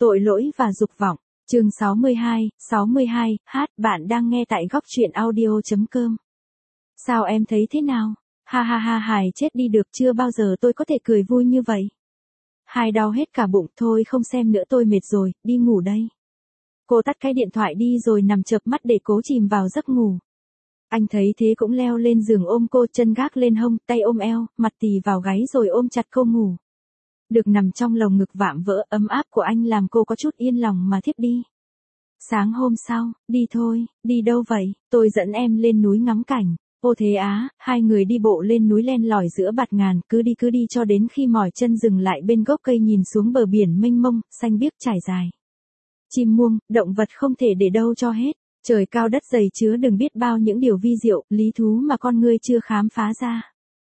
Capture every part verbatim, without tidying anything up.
Tội lỗi và dục vọng, chương sáu mươi hai, sáu mươi hai, hát, bạn đang nghe tại góc truyện audio chấm com. Sao em thấy thế nào? Ha ha ha hài chết đi được, chưa bao giờ tôi có thể cười vui như vậy. Hai đau hết cả bụng, thôi không xem nữa tôi mệt rồi, đi ngủ đây. Cô tắt cái điện thoại đi rồi nằm chợp mắt để cố chìm vào giấc ngủ. Anh thấy thế cũng leo lên giường ôm cô, chân gác lên hông, tay ôm eo, mặt tì vào gáy rồi ôm chặt cô ngủ. Được nằm trong lồng ngực vạm vỡ ấm áp của anh làm cô có chút yên lòng mà thiếp đi. Sáng hôm sau, đi thôi, đi đâu vậy? Tôi dẫn em lên núi ngắm cảnh. Ô thế á, hai người đi bộ lên núi len lỏi giữa bạt ngàn, cứ đi cứ đi cho đến khi mỏi chân dừng lại bên gốc cây nhìn xuống bờ biển mênh mông, xanh biếc trải dài. Chim muông, động vật không thể để đâu cho hết. Trời cao đất dày chứa đừng biết bao những điều vi diệu, lý thú mà con người chưa khám phá ra.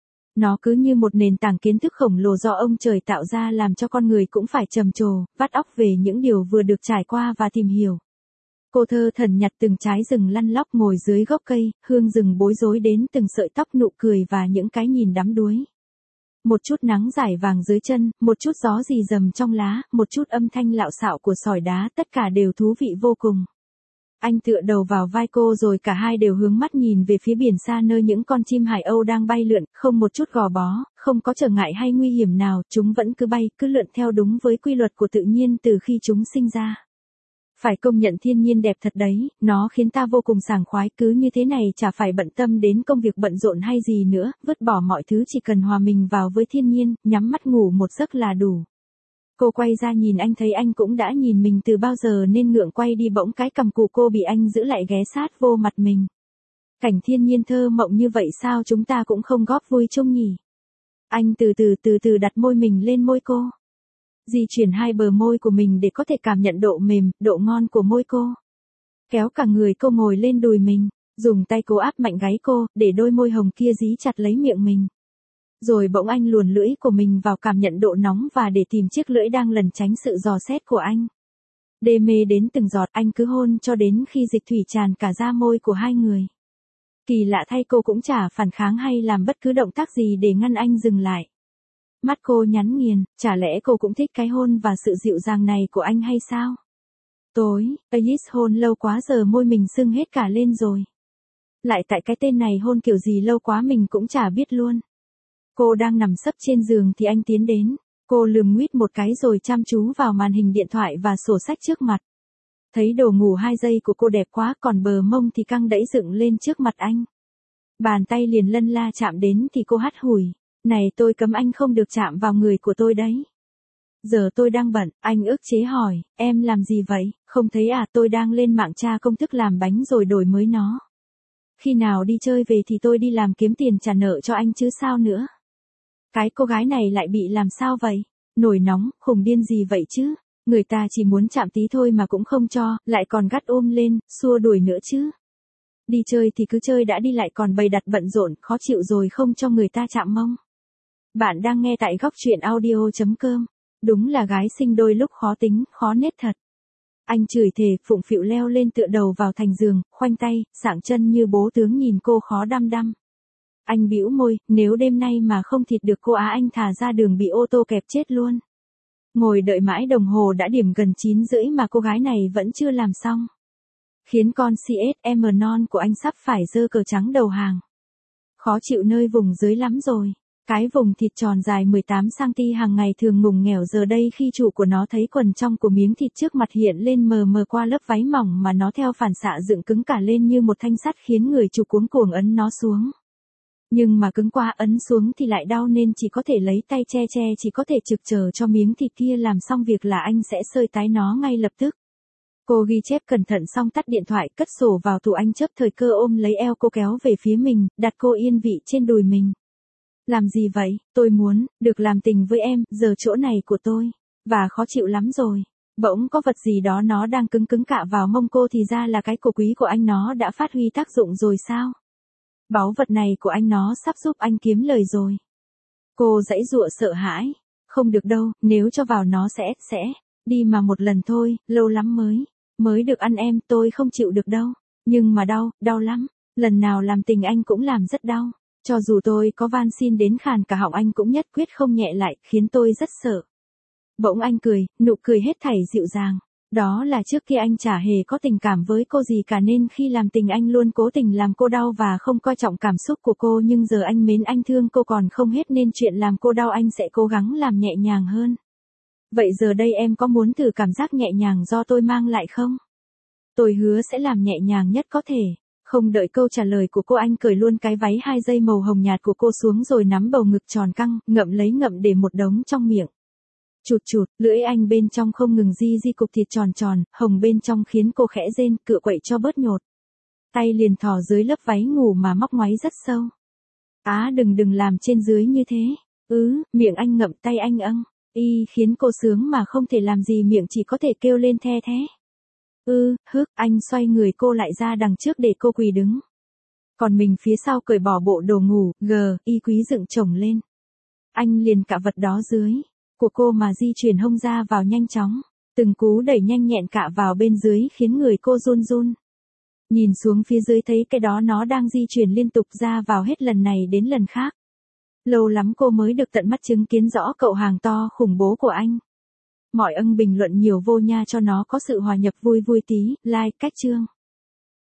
Nó cứ như một nền tảng kiến thức khổng lồ do ông trời tạo ra làm cho con người cũng phải trầm trồ, vắt óc về những điều vừa được trải qua và tìm hiểu. Cô thơ thẩn nhặt từng trái rừng lăn lóc ngồi dưới gốc cây, hương rừng bối rối đến từng sợi tóc, nụ cười và những cái nhìn đắm đuối. Một chút nắng rải vàng dưới chân, một chút gió rì rầm trong lá, một chút âm thanh lạo xạo của sỏi đá, tất cả đều thú vị vô cùng. Anh tựa đầu vào vai cô rồi cả hai đều hướng mắt nhìn về phía biển xa nơi những con chim hải âu đang bay lượn, không một chút gò bó, không có trở ngại hay nguy hiểm nào, chúng vẫn cứ bay, cứ lượn theo đúng với quy luật của tự nhiên từ khi chúng sinh ra. Phải công nhận thiên nhiên đẹp thật đấy, nó khiến ta vô cùng sảng khoái, cứ như thế này chả phải bận tâm đến công việc bận rộn hay gì nữa, vứt bỏ mọi thứ chỉ cần hòa mình vào với thiên nhiên, nhắm mắt ngủ một giấc là đủ. Cô quay ra nhìn anh thấy anh cũng đã nhìn mình từ bao giờ nên ngượng quay đi, bỗng cái cằm của cô bị anh giữ lại ghé sát vô mặt mình. Cảnh thiên nhiên thơ mộng như vậy sao chúng ta cũng không góp vui chung nhỉ? Anh từ từ từ từ đặt môi mình lên môi cô. Di chuyển hai bờ môi của mình để có thể cảm nhận độ mềm, độ ngon của môi cô. Kéo cả người cô ngồi lên đùi mình, dùng tay cô áp mạnh gáy cô, để đôi môi hồng kia dí chặt lấy miệng mình. Rồi bỗng anh luồn lưỡi của mình vào cảm nhận độ nóng và để tìm chiếc lưỡi đang lẩn tránh sự dò xét của anh. Đê mê đến từng giọt, anh cứ hôn cho đến khi dịch thủy tràn cả da môi của hai người. Kỳ lạ thay cô cũng chả phản kháng hay làm bất cứ động tác gì để ngăn anh dừng lại. Mắt cô nhắn nghiền, chả lẽ cô cũng thích cái hôn và sự dịu dàng này của anh hay sao? Tối, Alice hôn lâu quá giờ môi mình sưng hết cả lên rồi. Lại tại cái tên này hôn kiểu gì lâu quá mình cũng chả biết luôn. Cô đang nằm sấp trên giường thì anh tiến đến. Cô lườm nguýt một cái rồi chăm chú vào màn hình điện thoại và sổ sách trước mặt. Thấy đồ ngủ hai giây của cô đẹp quá, còn bờ mông thì căng đẩy dựng lên trước mặt anh. Bàn tay liền lân la chạm đến thì cô hắt hủi. Này, tôi cấm anh không được chạm vào người của tôi đấy. Giờ tôi đang bận, anh ức chế hỏi, em làm gì vậy, không thấy à, tôi đang lên mạng tra công thức làm bánh rồi đổi mới nó. Khi nào đi chơi về thì tôi đi làm kiếm tiền trả nợ cho anh chứ sao nữa. Cái cô gái này lại bị làm sao vậy? Nổi nóng, khùng điên gì vậy chứ? Người ta chỉ muốn chạm tí thôi mà cũng không cho, lại còn gắt ôm lên, xua đuổi nữa chứ. Đi chơi thì cứ chơi đã đi, lại còn bày đặt bận rộn, khó chịu rồi không cho người ta chạm mông. Bạn đang nghe tại góc truyện audio chấm com. Đúng là gái xinh đôi lúc khó tính, khó nết thật. Anh chửi thề, phụng phịu leo lên tựa đầu vào thành giường, khoanh tay, sảng chân như bố tướng nhìn cô khó đăm đăm. Anh bĩu môi, nếu đêm nay mà không thịt được cô á anh thà ra đường bị ô tô kẹp chết luôn. Ngồi đợi mãi đồng hồ đã điểm gần chín rưỡi mà cô gái này vẫn chưa làm xong. Khiến con xê ét em non của anh sắp phải giơ cờ trắng đầu hàng. Khó chịu nơi vùng dưới lắm rồi. Cái vùng thịt tròn dài mười tám xăng-ti-mét hàng ngày thường ngùng nghèo giờ đây khi chủ của nó thấy quần trong của miếng thịt trước mặt hiện lên mờ mờ qua lớp váy mỏng mà nó theo phản xạ dựng cứng cả lên như một thanh sắt khiến người chủ cuống cuồng ấn nó xuống. Nhưng mà cứng quá ấn xuống thì lại đau nên chỉ có thể lấy tay che che, chỉ có thể trực chờ cho miếng thịt kia làm xong việc là anh sẽ sơi tái nó ngay lập tức. Cô ghi chép cẩn thận xong tắt điện thoại, cất sổ vào tủ, anh chớp thời cơ ôm lấy eo cô kéo về phía mình, đặt cô yên vị trên đùi mình. Làm gì vậy, tôi muốn, được làm tình với em, giờ chỗ này của tôi, và khó chịu lắm rồi. Bỗng có vật gì đó nó đang cứng cứng cạ vào mông cô thì ra là cái cổ quý của anh, nó đã phát huy tác dụng rồi sao? Báu vật này của anh nó sắp giúp anh kiếm lời rồi. Cô giãy giụa sợ hãi, không được đâu, nếu cho vào nó sẽ, sẽ, đi mà một lần thôi, lâu lắm mới, mới được ăn em, tôi không chịu được đâu. Nhưng mà đau, đau lắm, lần nào làm tình anh cũng làm rất đau. Cho dù tôi có van xin đến khàn cả họng anh cũng nhất quyết không nhẹ lại, khiến tôi rất sợ. Bỗng anh cười, nụ cười hết thảy dịu dàng. Đó là trước kia anh chả hề có tình cảm với cô gì cả nên khi làm tình anh luôn cố tình làm cô đau và không coi trọng cảm xúc của cô, nhưng giờ anh mến anh thương cô còn không hết nên chuyện làm cô đau anh sẽ cố gắng làm nhẹ nhàng hơn. Vậy giờ đây em có muốn thử cảm giác nhẹ nhàng do tôi mang lại không? Tôi hứa sẽ làm nhẹ nhàng nhất có thể. Không đợi câu trả lời của cô anh cởi luôn cái váy hai dây màu hồng nhạt của cô xuống rồi nắm bầu ngực tròn căng, ngậm lấy ngậm để một đống trong miệng. Chụt chụt, lưỡi anh bên trong không ngừng di di cục thịt tròn tròn, hồng bên trong khiến cô khẽ rên, cựa quậy cho bớt nhột. Tay liền thò dưới lớp váy ngủ mà móc ngoáy rất sâu. Á đừng đừng làm trên dưới như thế. Ứ, miệng anh ngậm tay anh âng. Y khiến cô sướng mà không thể làm gì, miệng chỉ có thể kêu lên the thế. Ư, hức, anh xoay người cô lại ra đằng trước để cô quỳ đứng. Còn mình phía sau cởi bỏ bộ đồ ngủ, gờ, y quý dựng chồng lên. Anh liền cạ vật đó dưới của cô mà di chuyển hông ra vào nhanh chóng. Từng cú đẩy nhanh nhẹn cạ vào bên dưới khiến người cô run run. Nhìn xuống phía dưới thấy cái đó nó đang di chuyển liên tục ra vào hết lần này đến lần khác. Lâu lắm cô mới được tận mắt chứng kiến rõ cậu hàng to khủng bố của anh. Mọi ân bình luận nhiều vô nha cho nó có sự hòa nhập vui vui tí, like cách chương.